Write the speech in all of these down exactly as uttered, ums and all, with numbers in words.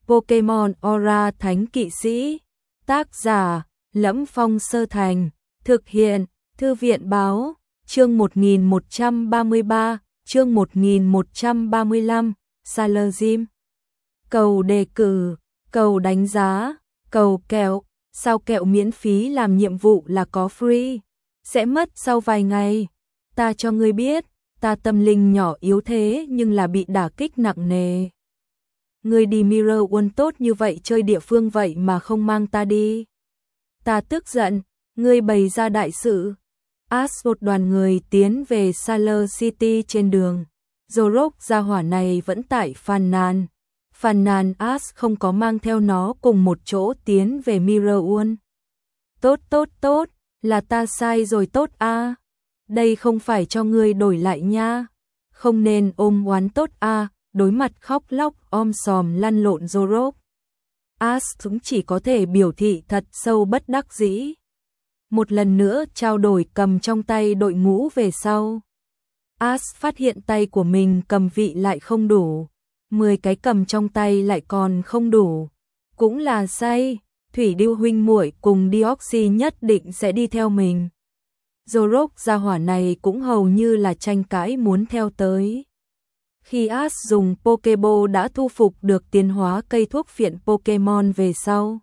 Pokemon Aura Thánh Kỵ Sĩ. Tác giả: Lẫm Phong Sơ Thành. Thực hiện: Thư viện báo. Chương một nghìn một trăm ba mươi ba, chương một nghìn một trăm ba mươi lăm, Sailor Gym. Cầu đề cử, cầu đánh giá, cầu kẹo, sao kẹo miễn phí làm nhiệm vụ là có free, sẽ mất sau vài ngày. Ta cho ngươi biết, ta tâm linh nhỏ yếu thế nhưng là bị đả kích nặng nề. Ngươi đi Mirror World tốt như vậy chơi địa phương vậy mà không mang ta đi. Ta tức giận, ngươi bày ra đại sự. Ash một đoàn người tiến về Sailor City trên đường. Zorok gia hỏa này vẫn tại phàn nàn. Phàn nàn Ash không có mang theo nó cùng một chỗ tiến về Mirror World. Tốt tốt tốt, là ta sai rồi tốt a. À. Đây không phải cho ngươi đổi lại nha. Không nên ôm oán tốt a. À. Đối mặt khóc lóc om sòm lăn lộn Zorok, Ash cũng chỉ có thể biểu thị thật sâu bất đắc dĩ. Một lần nữa trao đổi cầm trong tay đội ngũ về sau. Ash phát hiện tay của mình cầm vị lại không đủ. mười cái cầm trong tay lại còn không đủ. Cũng là say, Thủy Điêu huynh muội cùng Deoxy nhất định sẽ đi theo mình. Zorok gia hỏa này cũng hầu như là tranh cãi muốn theo tới. Khi Ash dùng Pokeball đã thu phục được tiến hóa cây thuốc phiện Pokemon về sau,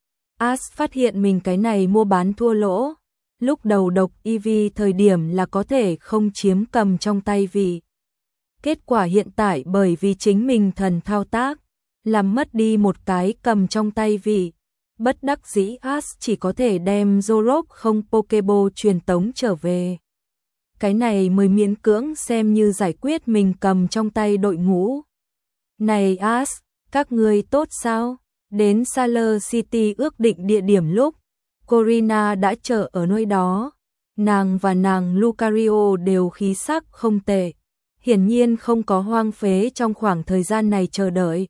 Ash phát hiện mình cái này mua bán thua lỗ. Lúc đầu độc Eevee thời điểm là có thể không chiếm cầm trong tay vị. Kết quả hiện tại bởi vì chính mình thần thao tác, làm mất đi một cái cầm trong tay vị. Bất đắc dĩ Ash chỉ có thể đem Zorok không Pokeball truyền tống trở về. Cái này mới miễn cưỡng xem như giải quyết mình cầm trong tay đội ngũ. Này Ash, các ngươi tốt sao? Đến Sailor City ước định địa điểm lúc, Corina đã chờ ở nơi đó. Nàng và nàng Lucario đều khí sắc không tệ. Hiển nhiên không có hoang phế trong khoảng thời gian này chờ đợi.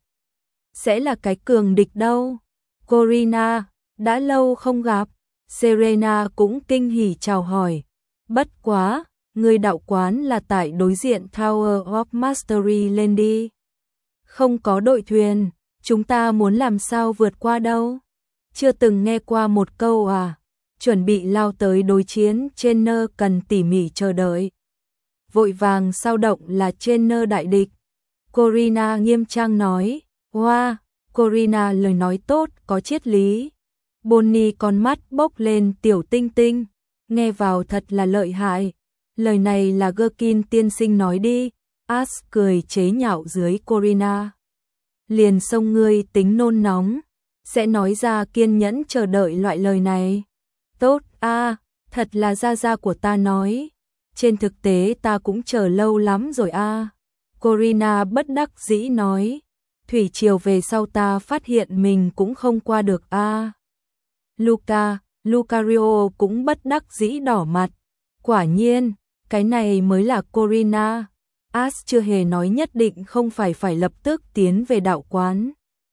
Sẽ là cái cường địch đâu. Corina, đã lâu không gặp. Serena cũng kinh hỉ chào hỏi. Bất quá, người đạo quán là tại đối diện Tower of Mastery lên đi. Không có đội thuyền, chúng ta muốn làm sao vượt qua đâu. Chưa từng nghe qua một câu à. Chuẩn bị lao tới đối chiến, trainer cần tỉ mỉ chờ đợi. Vội vàng sao động là trainer đại địch. Corina nghiêm trang nói. Wow, Corina lời nói tốt, có triết lý. Bonnie con mắt bốc lên tiểu tinh tinh. Nghe vào thật là lợi hại. Lời này là Gherkin tiên sinh nói đi. Ash cười chế nhạo dưới Corina. Liền xông ngươi tính nôn nóng. Sẽ nói ra kiên nhẫn chờ đợi loại lời này. Tốt a, à, thật là gia gia của ta nói. Trên thực tế ta cũng chờ lâu lắm rồi a. À. Corina bất đắc dĩ nói. Thủy triều về sau ta phát hiện mình cũng không qua được a. À. Luca, Lucario cũng bất đắc dĩ đỏ mặt. Quả nhiên, cái này mới là Corina. Ash chưa hề nói nhất định không phải phải lập tức tiến về đạo quán.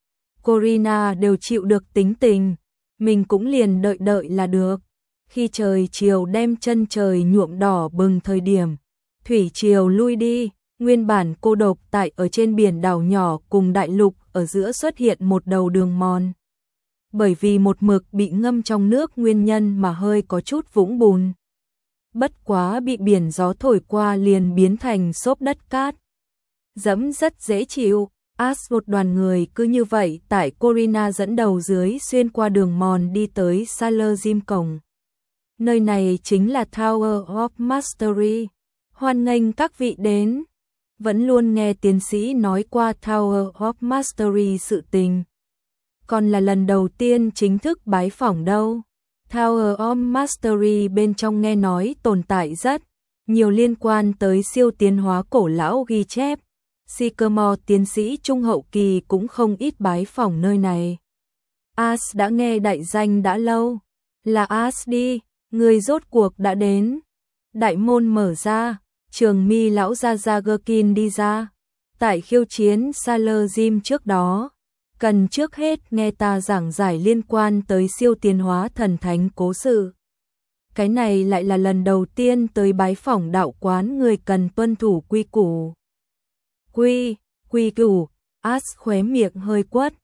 Corina đều chịu được tính tình, mình cũng liền đợi đợi là được. Khi trời chiều đem chân trời nhuộm đỏ bừng thời điểm, thủy triều lui đi, nguyên bản cô độc tại ở trên biển đảo nhỏ cùng đại lục ở giữa xuất hiện một đầu đường mòn. Bởi vì một mực bị ngâm trong nước nguyên nhân mà hơi có chút vũng bùn. Bất quá bị biển gió thổi qua liền biến thành xốp đất cát. Dẫm rất dễ chịu. Ash một đoàn người cứ như vậy tại Corina dẫn đầu dưới xuyên qua đường mòn đi tới Sailor Gym cổng. Nơi này chính là Tower of Mastery. Hoan nghênh các vị đến. Vẫn luôn nghe tiến sĩ nói qua Tower of Mastery sự tình. Còn là lần đầu tiên chính thức bái phỏng đâu. Tower of Mastery bên trong nghe nói tồn tại rất nhiều liên quan tới siêu tiến hóa cổ lão ghi chép. Sycamore tiến sĩ trung hậu kỳ cũng không ít bái phỏng nơi này. Ash đã nghe đại danh đã lâu. Là Ash đi, người rốt cuộc đã đến. Đại môn mở ra, Trường Mi lão gia gia Gherkin đi ra. Tại khiêu chiến Sailor Gym trước đó, cần trước hết nghe ta giảng giải liên quan tới siêu tiến hóa thần thánh cố sự. Cái này lại là lần đầu tiên tới bái phỏng đạo quán người cần tuân thủ quy củ. Quy, quy củ, Ash khóe miệng hơi quất.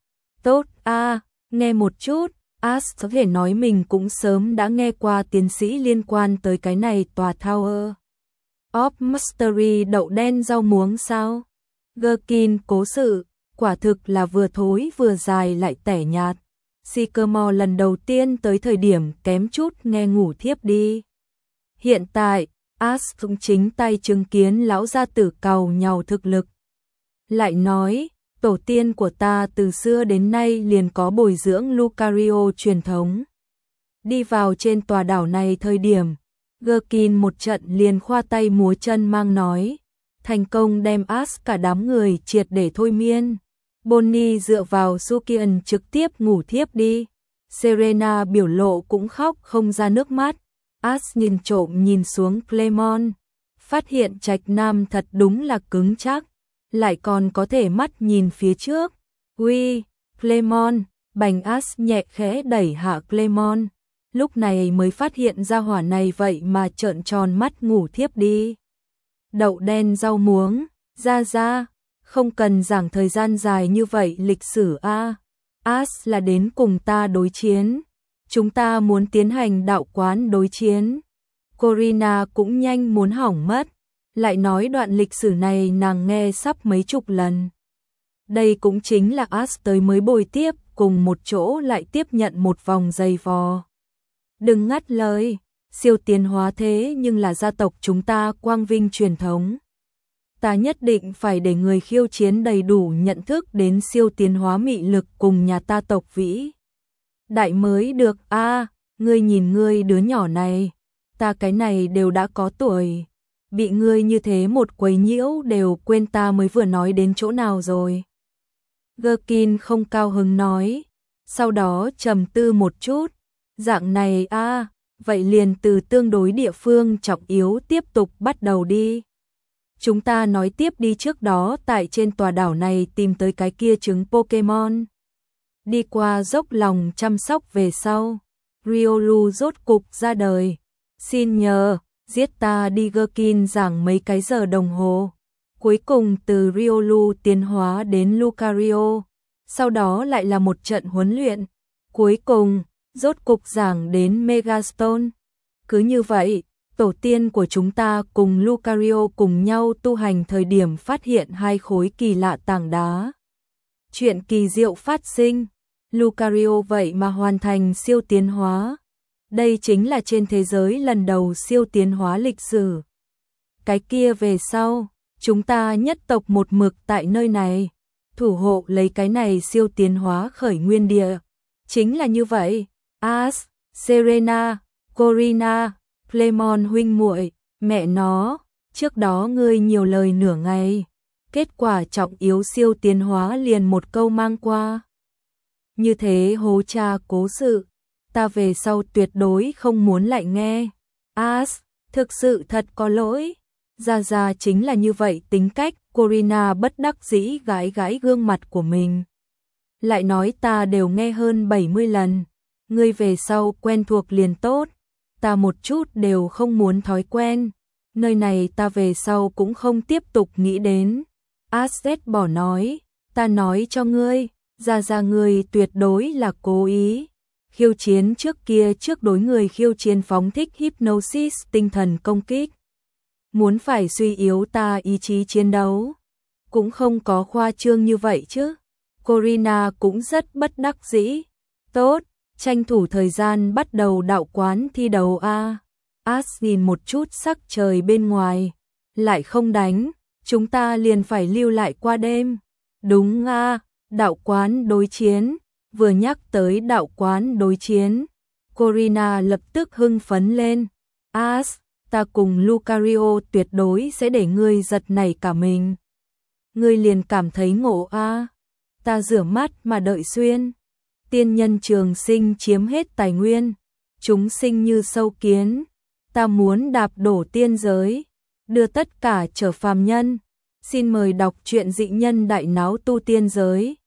Tốt a, nghe một chút. As có thể nói mình cũng sớm đã nghe qua tiến sĩ liên quan tới cái này tòa Tower of Mystery đậu đen rau muống sao? Gherkin cố sự, quả thực là vừa thối vừa dài lại tẻ nhạt. Sycamore lần đầu tiên tới thời điểm kém chút nghe ngủ thiếp đi. Hiện tại, As cũng chính tay chứng kiến lão gia tử càu nhàu thực lực. Lại nói, tổ tiên của ta từ xưa đến nay liền có bồi dưỡng Lucario truyền thống. Đi vào trên tòa đảo này thời điểm, Gherkin một trận liền khoa tay múa chân mang nói, thành công đem As cả đám người triệt để thôi miên. Bonnie dựa vào Sukian trực tiếp ngủ thiếp đi. Serena biểu lộ cũng khóc không ra nước mắt. As nhìn trộm nhìn xuống Clemon, phát hiện trạch nam thật đúng là cứng chắc, lại còn có thể mắt nhìn phía trước. Uy, Clemon, bành As nhẹ khẽ đẩy hạ Clemon, lúc này mới phát hiện ra hỏa này vậy mà trợn tròn mắt ngủ thiếp đi. Đậu đen rau muống, ra ra, không cần giảng thời gian dài như vậy lịch sử a. As là đến cùng ta đối chiến. Chúng ta muốn tiến hành đạo quán đối chiến. Corina cũng nhanh muốn hỏng mất, lại nói đoạn lịch sử này nàng nghe sắp mấy chục lần. Đây cũng chính là As tới mới bồi tiếp, cùng một chỗ lại tiếp nhận một vòng giày vò. Đừng ngắt lời, siêu tiến hóa thế nhưng là gia tộc chúng ta quang vinh truyền thống. Ta nhất định phải để người khiêu chiến đầy đủ nhận thức đến siêu tiến hóa mị lực cùng nhà ta tộc vĩ đại mới được. A, à, ngươi nhìn ngươi đứa nhỏ này, ta cái này đều đã có tuổi, bị ngươi như thế một quấy nhiễu đều quên ta mới vừa nói đến chỗ nào rồi. Gherkin không cao hứng nói, sau đó trầm tư một chút, dạng này a, à, vậy liền từ tương đối địa phương trọng yếu tiếp tục bắt đầu đi. Chúng ta nói tiếp đi, trước đó tại trên tòa đảo này tìm tới cái kia trứng Pokemon. Đi qua dốc lòng chăm sóc về sau, Riolu rốt cục ra đời. Xin nhờ, giết ta đi. Gherkin giảng mấy cái giờ đồng hồ. Cuối cùng từ Riolu tiến hóa đến Lucario. Sau đó lại là một trận huấn luyện. Cuối cùng, rốt cục giảng đến Megastone. Cứ như vậy, tổ tiên của chúng ta cùng Lucario cùng nhau tu hành thời điểm phát hiện hai khối kỳ lạ tảng đá. Chuyện kỳ diệu phát sinh, Lucario vậy mà hoàn thành siêu tiến hóa. Đây chính là trên thế giới lần đầu siêu tiến hóa lịch sử. Cái kia về sau, chúng ta nhất tộc một mực tại nơi này, thủ hộ lấy cái này siêu tiến hóa khởi nguyên địa. Chính là như vậy, As, Serena, Corina, Clemon huynh muội, mẹ nó, trước đó ngươi nhiều lời nửa ngày, kết quả trọng yếu siêu tiến hóa liền một câu mang qua. Như thế hố cha cố sự, ta về sau tuyệt đối không muốn lại nghe. As, thực sự thật có lỗi. Gia Gia chính là như vậy tính cách. Corina bất đắc dĩ gãi gãi gương mặt của mình. Lại nói ta đều nghe hơn bảy mươi lần, ngươi về sau quen thuộc liền tốt. Ta một chút đều không muốn thói quen, nơi này ta về sau cũng không tiếp tục nghĩ đến. As bỏ nói, ta nói cho ngươi, Gia Gia ngươi tuyệt đối là cố ý. Khiêu chiến trước kia trước đối người khiêu chiến phóng thích hypnosis tinh thần công kích. Muốn phải suy yếu ta ý chí chiến đấu. Cũng không có khoa trương như vậy chứ. Corina cũng rất bất đắc dĩ. Tốt, tranh thủ thời gian bắt đầu đạo quán thi đấu a. As nhìn một chút sắc trời bên ngoài, lại không đánh, chúng ta liền phải lưu lại qua đêm. Đúng a, đạo quán đối chiến. Vừa nhắc tới đạo quán đối chiến, Corina lập tức hưng phấn lên. As, ta cùng Lucario tuyệt đối sẽ để ngươi giật nảy cả mình. Ngươi liền cảm thấy ngộ a. Ta rửa mắt mà đợi xuyên. Tiên nhân trường sinh chiếm hết tài nguyên, chúng sinh như sâu kiến. Ta muốn đạp đổ tiên giới, đưa tất cả trở phàm nhân. Xin mời đọc truyện Dị Nhân Đại Náo Tu Tiên Giới.